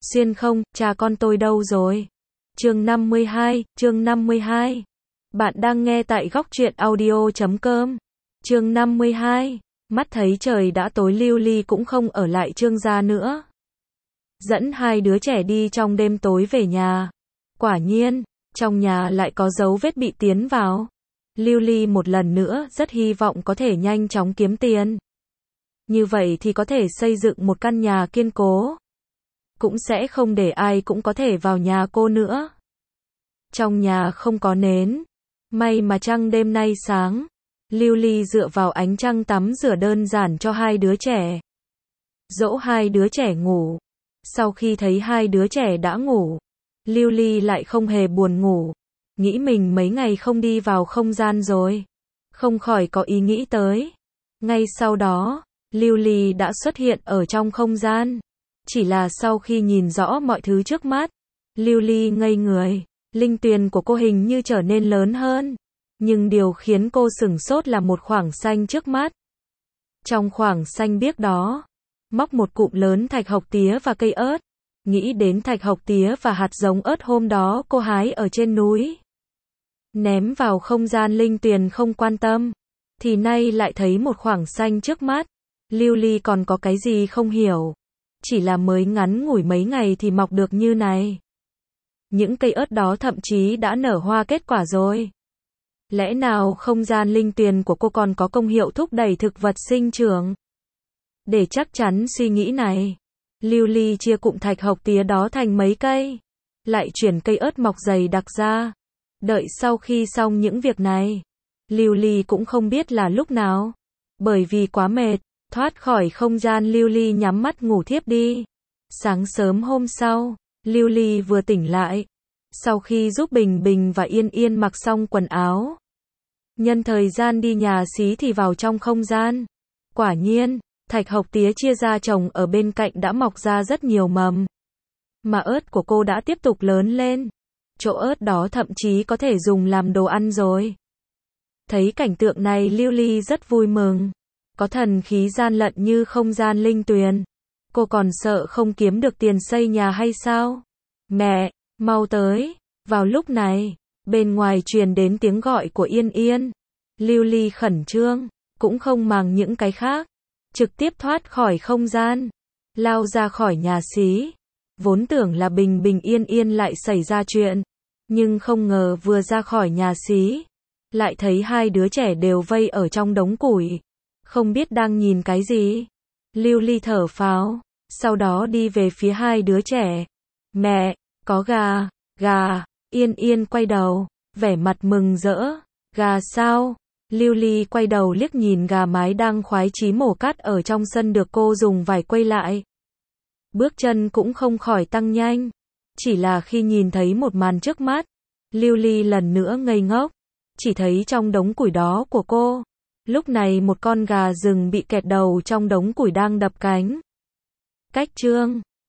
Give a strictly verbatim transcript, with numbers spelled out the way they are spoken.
Xuyên không, cha con tôi đâu rồi? Chương năm mươi hai, chương năm mươi hai. Bạn đang nghe tại góc truyện audio chấm com. Chương năm mươi hai. Mắt thấy trời đã tối, Lưu Ly cũng không ở lại Trương gia nữa. Dẫn hai đứa trẻ đi trong đêm tối về nhà. Quả nhiên, trong nhà lại có dấu vết bị tiến vào. Lưu Ly một lần nữa rất hy vọng có thể nhanh chóng kiếm tiền. Như vậy thì có thể xây dựng một căn nhà kiên cố. Cũng sẽ không để ai cũng có thể vào nhà cô nữa. Trong nhà không có nến. May mà trăng đêm nay sáng. Lưu Ly dựa vào ánh trăng tắm rửa đơn giản cho hai đứa trẻ. Dỗ hai đứa trẻ ngủ. Sau khi thấy hai đứa trẻ đã ngủ, Lưu Ly lại không hề buồn ngủ. Nghĩ mình mấy ngày không đi vào không gian rồi. Không khỏi có ý nghĩ tới. Ngay sau đó, Lưu Ly đã xuất hiện ở trong không gian. Chỉ là sau khi nhìn rõ mọi thứ trước mắt, Lưu Ly ngây người. Linh tuyền của cô hình như trở nên lớn hơn. Nhưng điều khiến cô sửng sốt là một khoảng xanh trước mắt. Trong khoảng xanh biếc đó, móc một cụm lớn thạch hộc tía và cây ớt. Nghĩ đến thạch hộc tía và hạt giống ớt hôm đó cô hái ở trên núi. Ném vào không gian linh tuyền không quan tâm. Thì nay lại thấy một khoảng xanh trước mắt. Lưu Ly còn có cái gì không hiểu. Chỉ là mới ngắn ngủi mấy ngày thì mọc được như này. Những cây ớt đó thậm chí đã nở hoa kết quả rồi. Lẽ nào không gian linh tuyền của cô còn có công hiệu thúc đẩy thực vật sinh trưởng? Để chắc chắn suy nghĩ này, Lưu Ly chia cụm thạch hộc tía đó thành mấy cây. Lại chuyển cây ớt mọc dày đặc ra. Đợi sau khi xong những việc này, Lưu Ly cũng không biết là lúc nào. Bởi vì quá mệt, thoát khỏi không gian Lưu Ly nhắm mắt ngủ thiếp đi. Sáng sớm hôm sau, Lưu Ly vừa tỉnh lại. Sau khi giúp Bình Bình và Yên Yên mặc xong quần áo, nhân thời gian đi nhà xí thì vào trong không gian. Quả nhiên, thạch hộc tía chia ra trồng ở bên cạnh đã mọc ra rất nhiều mầm. Mà ớt của cô đã tiếp tục lớn lên. Chỗ ớt đó thậm chí có thể dùng làm đồ ăn rồi. Thấy cảnh tượng này Lưu Ly rất vui mừng. Có thần khí gian lận như không gian linh tuyền. Cô còn sợ không kiếm được tiền xây nhà hay sao? Mẹ, mau tới. Vào lúc này, bên ngoài truyền đến tiếng gọi của Yên Yên. Lưu Ly khẩn trương, cũng không màng những cái khác. Trực tiếp thoát khỏi không gian. Lao ra khỏi nhà xí. Vốn tưởng là Bình Bình Yên Yên lại xảy ra chuyện. Nhưng không ngờ vừa ra khỏi nhà xí. Lại thấy hai đứa trẻ đều vây ở trong đống củi. Không biết đang nhìn cái gì. Lưu Ly thở phào. Sau đó đi về phía hai đứa trẻ. Mẹ, có gà, gà. Yên Yên quay đầu, vẻ mặt mừng rỡ. Gà sao? Lưu Ly quay đầu liếc nhìn gà mái đang khoái chí mổ cắt ở trong sân được cô dùng vải quây lại. Bước chân cũng không khỏi tăng nhanh. Chỉ là khi nhìn thấy một màn trước mắt, Lưu Ly lần nữa ngây ngốc. Chỉ thấy trong đống củi đó của cô, lúc này một con gà rừng bị kẹt đầu trong đống củi đang đập cánh. Cách chương